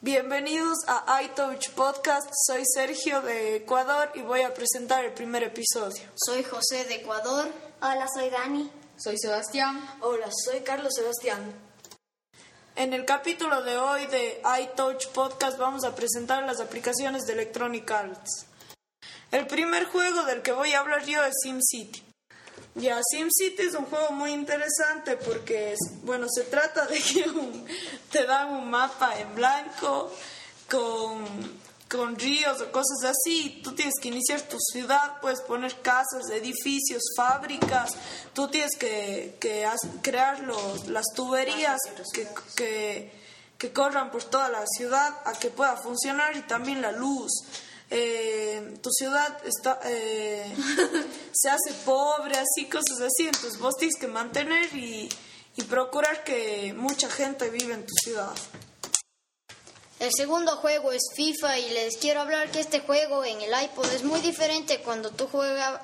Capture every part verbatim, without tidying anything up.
Bienvenidos a iTouch Podcast. Soy Sergio de Ecuador y voy a presentar el primer episodio. Soy José de Ecuador. Hola, soy Dani. Soy Sebastián. Hola, soy Carlos Sebastián. En el capítulo de hoy de iTouch Podcast vamos a presentar las aplicaciones de Electronic Arts. El primer juego del que voy a hablar yo es SimCity. Ya, SimCity es un juego muy interesante porque, bueno, se trata de que un, te dan un mapa en blanco con, con ríos o cosas así. Tú tienes que iniciar tu ciudad, puedes poner casas, edificios, fábricas. Tú tienes que, que has, crear los, las tuberías que, que, que corran por toda la ciudad a que pueda funcionar, y también la luz. Eh, tu ciudad está, eh, se hace pobre, así, cosas así. Entonces vos tienes que mantener y, y procurar que mucha gente viva en tu ciudad. El segundo juego es FIFA y les quiero hablar que este juego en el iPod es muy diferente cuando tú juegas...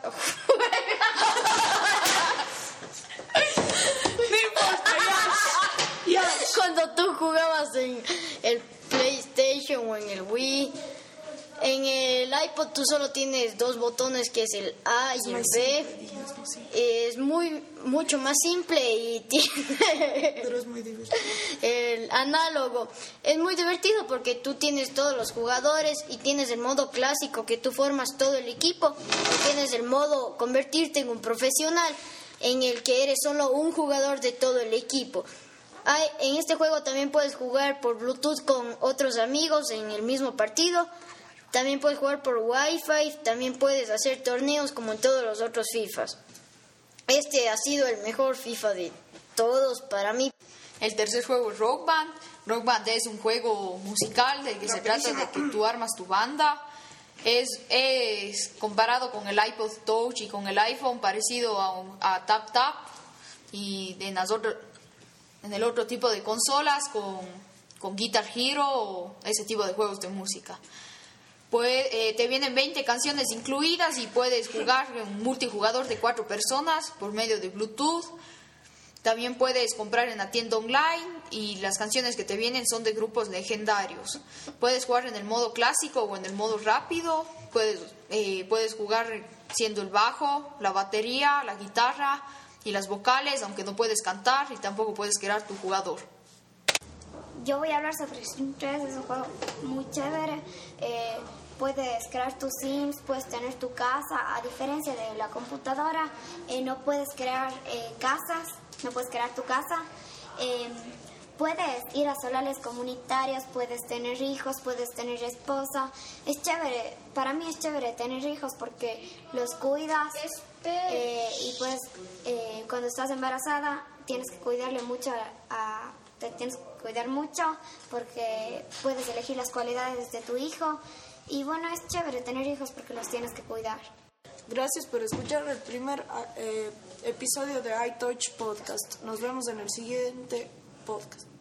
No importa, ya, ya. Cuando tú jugabas en el PlayStation o en el Wii. En el iPod tú solo tienes dos botones, que es el A y el B. Es muy mucho más simple y tiene Pero es muy divertido. el análogo. Es muy divertido porque tú tienes todos los jugadores y tienes el modo clásico, que tú formas todo el equipo, y tienes el modo convertirte en un profesional, en el que eres solo un jugador de todo el equipo. Hay, en este juego también puedes jugar por Bluetooth con otros amigos en el mismo partido. También puedes jugar por Wi-Fi, también puedes hacer torneos como en todos los otros FIFAs. Este ha sido el mejor FIFA de todos para mí. El tercer juego es Rock Band. Rock Band es un juego musical del que se trata de que tú armas tu banda. Es, es comparado con el iPod Touch y con el iPhone, parecido a, un, a Tap Tap y en, las otro, en el otro tipo de consolas con, con Guitar Hero o ese tipo de juegos de música. Pues, eh, te vienen veinte canciones incluidas y puedes jugar en multijugador de cuatro personas por medio de Bluetooth. También puedes comprar en la tienda online y las canciones que te vienen son de grupos legendarios. Puedes jugar en el modo clásico o en el modo rápido. Puedes, eh, puedes jugar siendo el bajo, la batería, la guitarra y las vocales, aunque no puedes cantar y tampoco puedes crear tu jugador. Yo voy a hablar sobre Sims tres, es un juego muy chévere. Eh, puedes crear tus Sims, puedes tener tu casa. A diferencia de la computadora, eh, no puedes crear eh, casas, no puedes crear tu casa. Eh, puedes ir a solares comunitarios, puedes tener hijos, puedes tener esposa. Es chévere, para mí es chévere tener hijos porque los cuidas. Eh, y pues eh, cuando estás embarazada tienes que cuidarle mucho a... Te tienes que cuidar mucho porque puedes elegir las cualidades de tu hijo. Y bueno, es chévere tener hijos porque los tienes que cuidar. Gracias por escuchar el primer eh, episodio de iTouch Podcast. Nos vemos en el siguiente podcast.